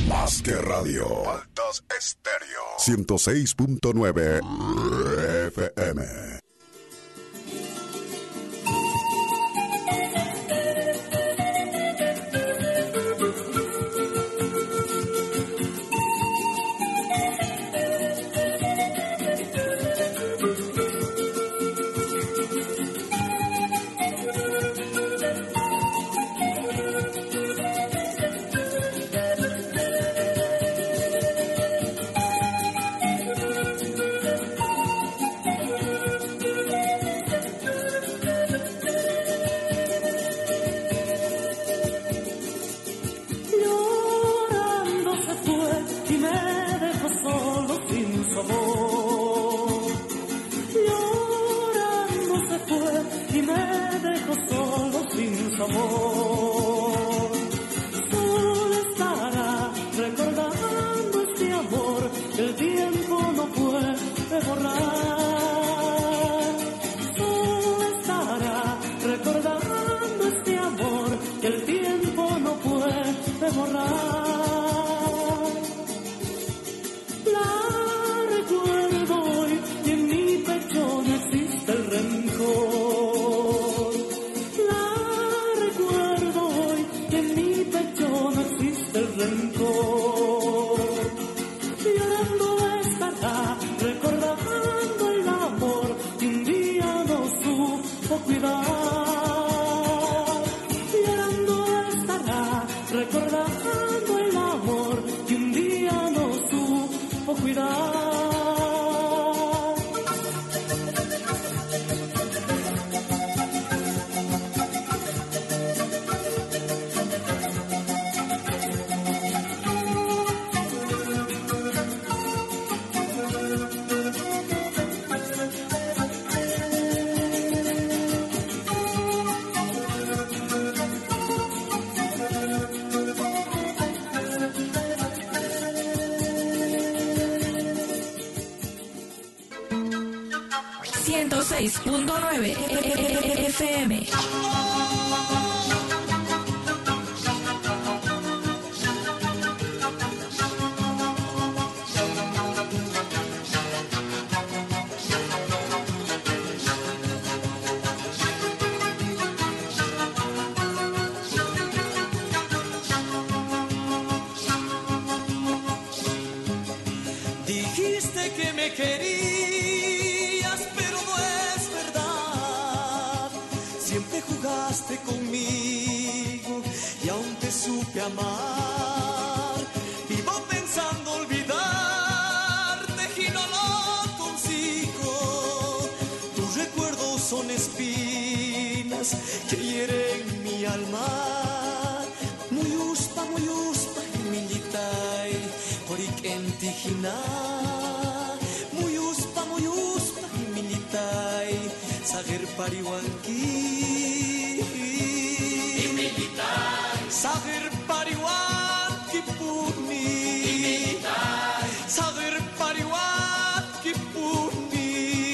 Más que radio. Altas Estéreo. 106.9 FM. FM. Dijiste que me querías, pero no es verdad. Siempre jugaste conmigo y aún te supe amar. Vivo pensando olvidarte y no lo consigo. Tus recuerdos son espinas que hieren mi alma. Muy uspa, militay, horik entijina. Muy uspa, militay, sager pariwanki. Militay, sager pariwanki puni. Militay, sager pariwanki puni.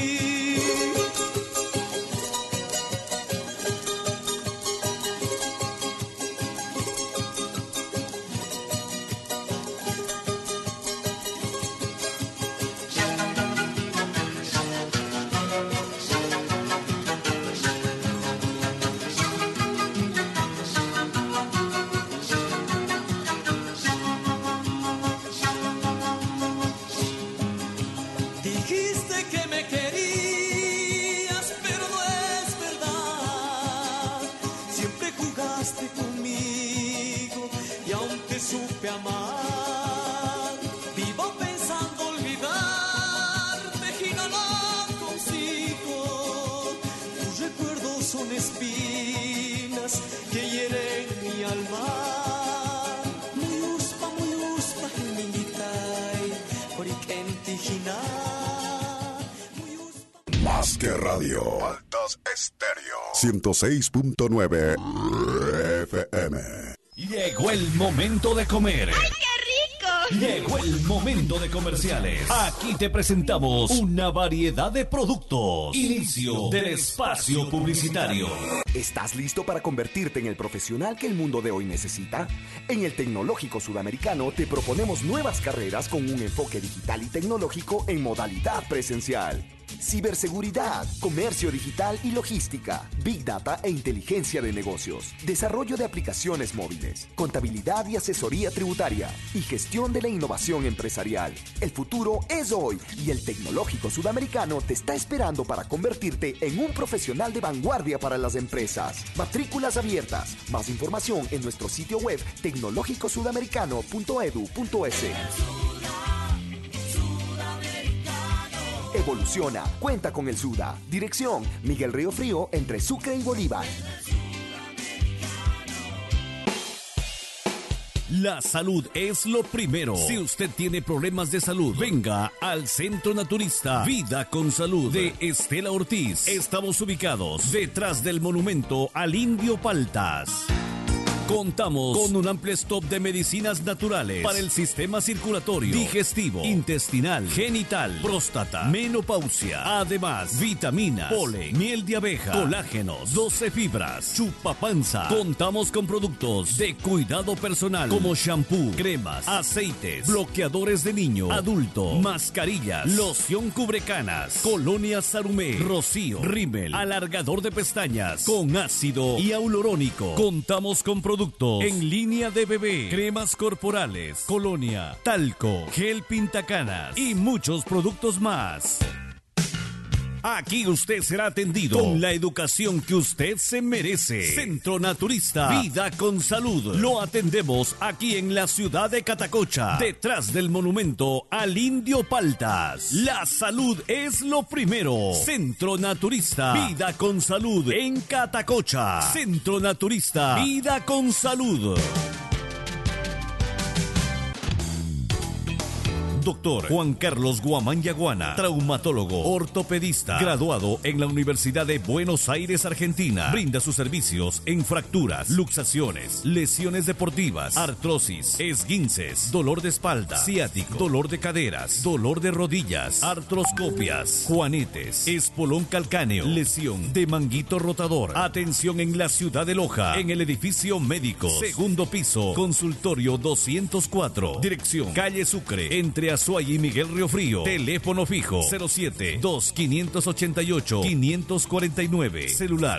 Dijiste que me querías, pero no es verdad. Siempre jugaste conmigo y aún te supe amar. Vivo pensando olvidarte y no lo consigo. Tus recuerdos son espinas que hieren mi alma. Muy uspa, militay, horik entijina. Más que radio. Altas Estéreo. 106.9 FM. Llegó el momento de comer. ¡Ay, qué rico! Llegó el momento de comerciales. Aquí te presentamos una variedad de productos. Inicio del espacio publicitario. ¿Estás listo para convertirte en el profesional que el mundo de hoy necesita? En el Tecnológico Sudamericano te proponemos nuevas carreras con un enfoque digital y tecnológico en modalidad presencial. Ciberseguridad, comercio digital y logística, Big Data e inteligencia de negocios, desarrollo de aplicaciones móviles, contabilidad y asesoría tributaria y gestión de la innovación empresarial. El futuro es hoy y el Tecnológico Sudamericano te está esperando para convertirte en un profesional de vanguardia para las empresas. Matrículas abiertas. Más información en nuestro sitio web tecnologicosudamericano.edu.es. Evoluciona, cuenta con el SUDA. Dirección, Miguel Río Frío, entre Sucre y Bolívar. La salud es lo primero. Si usted tiene problemas de salud, venga al Centro Naturista Vida con Salud de Estela Ortiz. Estamos ubicados detrás del monumento al Indio Paltas. Contamos con un amplio stock de medicinas naturales para el sistema circulatorio, digestivo, intestinal, genital, próstata, menopausia. Además, vitamina, polen, miel de abeja, colágenos, 12 fibras, chupapanza. Contamos con productos de cuidado personal como shampoo, cremas, aceites, bloqueadores de niño, adulto, mascarillas, loción cubrecanas, colonia Sarumé, rocío, rímel, alargador de pestañas con ácido hialurónico. Contamos con productos en línea de bebé, cremas corporales, colonia, talco, gel pintacanas y muchos productos más. Aquí usted será atendido con la educación que usted se merece. Centro Naturista Vida con Salud. Lo atendemos aquí en la ciudad de Catacocha, detrás del monumento al Indio Paltas. La salud es lo primero. Centro Naturista Vida con Salud en Catacocha. Centro Naturista Vida con Salud. Doctor Juan Carlos Guamán Yaguana, traumatólogo, ortopedista, graduado en la Universidad de Buenos Aires, Argentina. Brinda sus servicios en fracturas, luxaciones, lesiones deportivas, artrosis, esguinces, dolor de espalda, ciático, dolor de caderas, dolor de rodillas, artroscopias, juanetes, espolón calcáneo, lesión de manguito rotador. Atención en la ciudad de Loja, en el edificio médico, segundo piso, consultorio 204, dirección calle Sucre, entre Azuay y Miguel Río Frío. Teléfono fijo 07-2588-549. Celular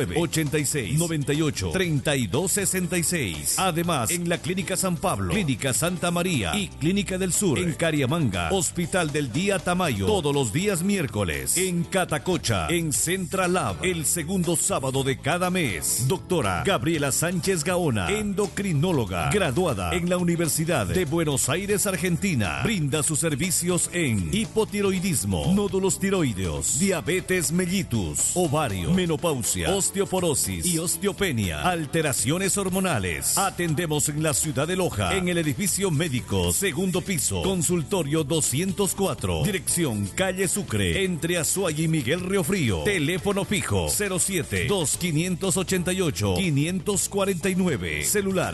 09-86-98-3266. Además, en la Clínica San Pablo, Clínica Santa María y Clínica del Sur, en Cariamanga, Hospital del Día Tamayo, todos los días miércoles. En Catacocha, en Central Lab, el segundo sábado de cada mes. Doctora Gabriela Sánchez Gaona, endocrinóloga, graduada en la Universidad de Buenos Aires, Argentina. Brinda sus servicios en hipotiroidismo, nódulos tiroideos, diabetes mellitus, ovario, menopausia, osteoporosis y osteopenia, alteraciones hormonales. Atendemos en la ciudad de Loja, en el edificio médico, segundo piso, consultorio 204, dirección calle Sucre, entre Azuay y Miguel Río Frío. Teléfono fijo 07-288-549. Celular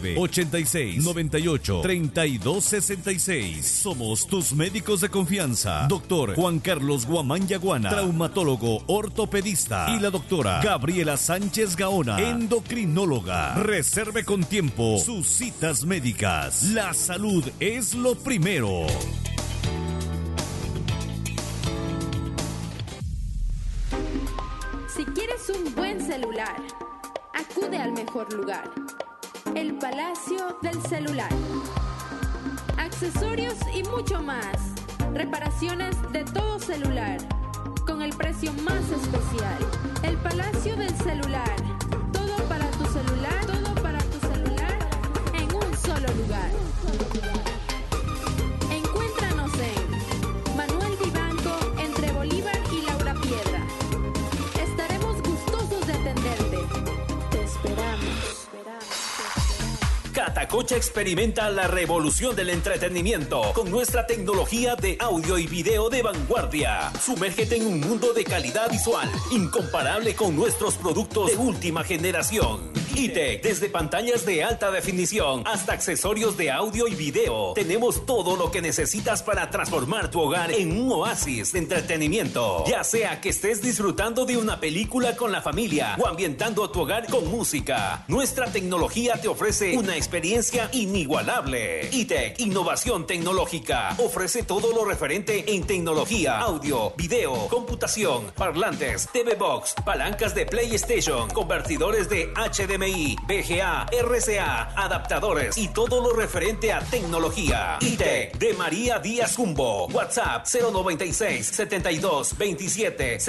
09-86-98-3266. Somos tus médicos de confianza. Doctor Juan Carlos Guamán Yaguana, traumatólogo, ortopedista, y la doctora Gabriela Sánchez Gaona, endocrinóloga. Reserve con tiempo sus citas médicas. La salud es lo primero. Si quieres un buen celular, acude al mejor lugar. El Palacio del Celular. Accesorios y mucho más. Reparaciones de todo celular con el precio más especial. El Palacio del Celular. Todo para tu celular, en un solo lugar. Encuéntranos en Manuel Vivanco, entre Bolívar y Laura Piedra. Estaremos gustosos de atenderte. Te esperamos. Catacocha experimenta la revolución del entretenimiento con nuestra tecnología de audio y video de vanguardia. Sumérgete en un mundo de calidad visual incomparable con nuestros productos de última generación. ITEC, desde pantallas de alta definición hasta accesorios de audio y video. Tenemos todo lo que necesitas para transformar tu hogar en un oasis de entretenimiento. Ya sea que estés disfrutando de una película con la familia o ambientando tu hogar con música, nuestra tecnología te ofrece una experiencia inigualable. ITEC, innovación tecnológica, ofrece todo lo referente en tecnología, audio, video, computación, parlantes, TV Box, palancas de PlayStation, convertidores de HDMI, VGA, RCA, adaptadores y todo lo referente a tecnología. ITEC de María Díaz Jumbo. WhatsApp 096 72 27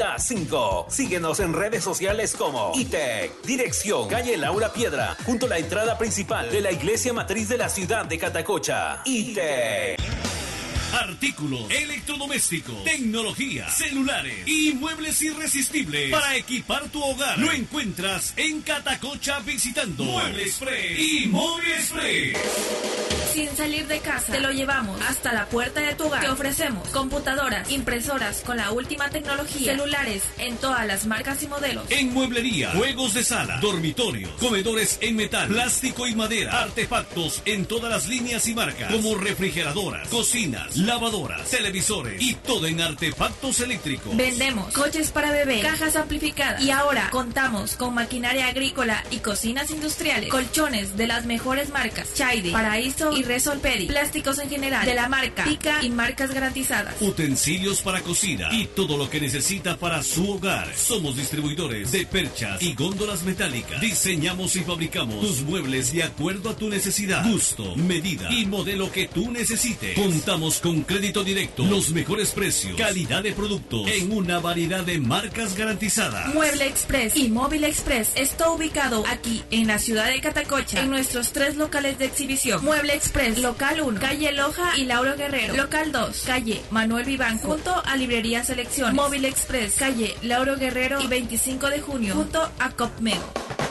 75. Síguenos en redes sociales como ITEC. Dirección calle Laura Piedra, junto a la entrada principal de la iglesia matriz de la ciudad de Catacocha. ITEC. Artículos electrodomésticos, tecnología, celulares y muebles irresistibles para equipar tu hogar. Lo encuentras en Catacocha visitando Mueble Express y Móvil Express. Sin salir de casa, te lo llevamos hasta la puerta de tu hogar. Te ofrecemos computadoras, impresoras con la última tecnología, celulares en todas las marcas y modelos. En mueblería, juegos de sala, dormitorios, comedores en metal, plástico y madera, artefactos en todas las líneas y marcas, como refrigeradoras, cocinas, lavadoras, televisores y todo en artefactos eléctricos. Vendemos coches para bebé, cajas amplificadas y ahora contamos con maquinaria agrícola y cocinas industriales, colchones de las mejores marcas, Chaide, Paraíso y Resolpedi, plásticos en general de la marca Pica y marcas garantizadas, utensilios para cocina y todo lo que necesita para su hogar. Somos distribuidores de perchas y góndolas metálicas. Diseñamos y fabricamos tus muebles de acuerdo a tu necesidad, gusto, medida y modelo que tú necesites. Contamos con crédito directo, los mejores precios, calidad de productos en una variedad de marcas garantizadas. Mueble Express y Móvil Express está ubicado aquí en la ciudad de Catacocha en nuestros 3 locales de exhibición. Mueble Express, local 1, calle Loja y Lauro Guerrero. Local 2, calle Manuel Vivanco, junto a Librería Selección. Móvil Express, calle Lauro Guerrero y 25 de junio, junto a Copmedo.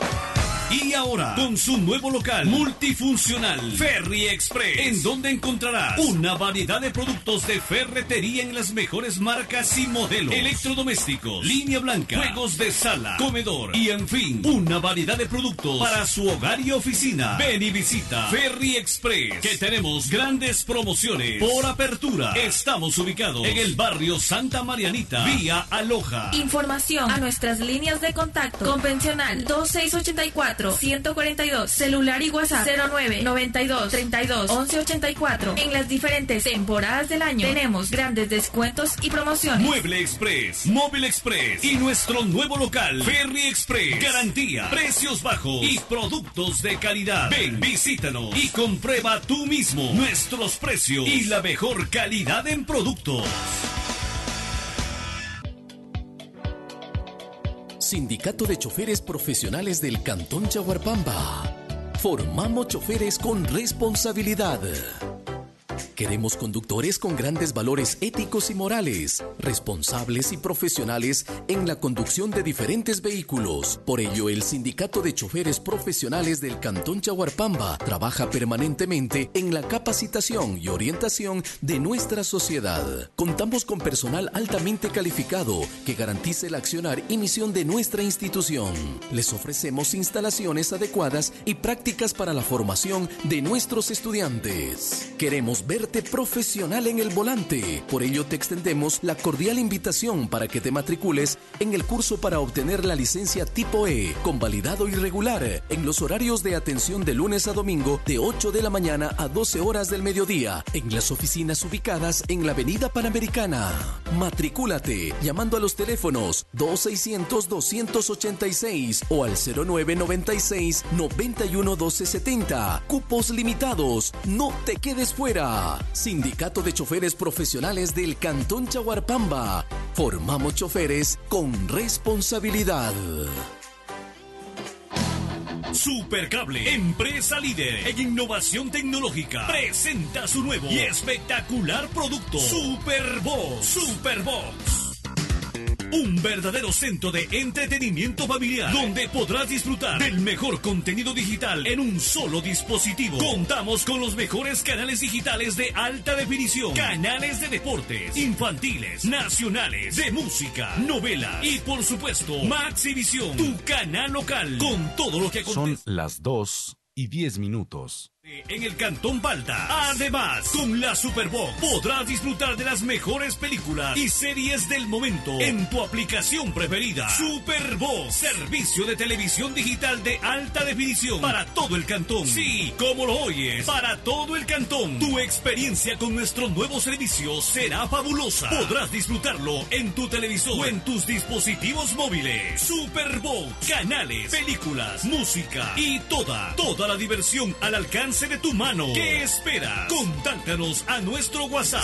Y ahora, con su nuevo local multifuncional, Ferry Express, en donde encontrarás una variedad de productos de ferretería en las mejores marcas y modelos, electrodomésticos, línea blanca, juegos de sala, comedor y en fin, una variedad de productos para su hogar y oficina. Ven y visita Ferry Express, que tenemos grandes promociones por apertura. Estamos ubicados en el barrio Santa Marianita, vía Aloja. Información a nuestras líneas de contacto: convencional 2684-142, celular y WhatsApp 0992-32-1184. En las diferentes temporadas del año tenemos grandes descuentos y promociones. Mueble Express, Móvil Express y nuestro nuevo local Ferry Express. Garantía, precios bajos y productos de calidad. Ven, visítanos y comprueba tú mismo nuestros precios y la mejor calidad en productos. Sindicato de Choferes Profesionales del Cantón Chaguarpamba. Formamos choferes con responsabilidad. Queremos conductores con grandes valores éticos y morales, responsables y profesionales en la conducción de diferentes vehículos. Por ello, el Sindicato de Choferes Profesionales del Cantón Chaguarpamba trabaja permanentemente en la capacitación y orientación de nuestra sociedad. Contamos con personal altamente calificado que garantice el accionar y misión de nuestra institución. Les ofrecemos instalaciones adecuadas y prácticas para la formación de nuestros estudiantes. Queremos verte profesional en el volante. Por ello te extendemos la cordial invitación para que te matricules en el curso para obtener la licencia tipo E, convalidado y regular, en los horarios de atención de lunes a domingo de 8 de la mañana a 12 horas del mediodía, en las oficinas ubicadas en la Avenida Panamericana. Matricúlate llamando a los teléfonos 2600-286 o al 0996-911270. Cupos limitados. No te quedes fuera. Sindicato de Choferes Profesionales del Cantón Chaguarpamba. Formamos choferes con responsabilidad. Supercable, empresa líder en innovación tecnológica, presenta su nuevo y espectacular producto, Superbox. un verdadero centro de entretenimiento familiar, donde podrás disfrutar del mejor contenido digital en un solo dispositivo. Contamos con los mejores canales digitales de alta definición, canales de deportes, infantiles, nacionales, de música, novelas y por supuesto Maxivisión, tu canal local con todo lo que acontece. Son las 2:10. En el Cantón Palta. Además, con la Superbox podrás disfrutar de las mejores películas y series del momento en tu aplicación preferida. Superbox, servicio de televisión digital de alta definición para todo el cantón. Sí, como lo oyes, para todo el cantón. Tu experiencia con nuestro nuevo servicio será fabulosa. Podrás disfrutarlo en tu televisor o en tus dispositivos móviles. Superbox, canales, películas, música y toda la diversión al alcance de tu mano. ¿Qué esperas? Contáctanos a nuestro WhatsApp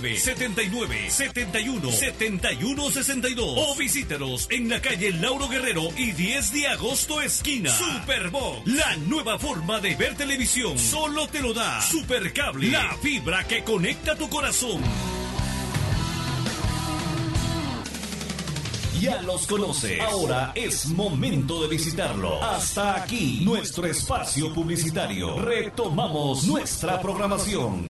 0979-71-7162 o visítanos en la calle Lauro Guerrero y 10 de agosto esquina. Superbox, la nueva forma de ver televisión. Solo te lo da Supercable, la fibra que conecta tu corazón. Ya los conoce. Ahora es momento de visitarlo. Hasta aquí nuestro espacio publicitario. Retomamos nuestra programación.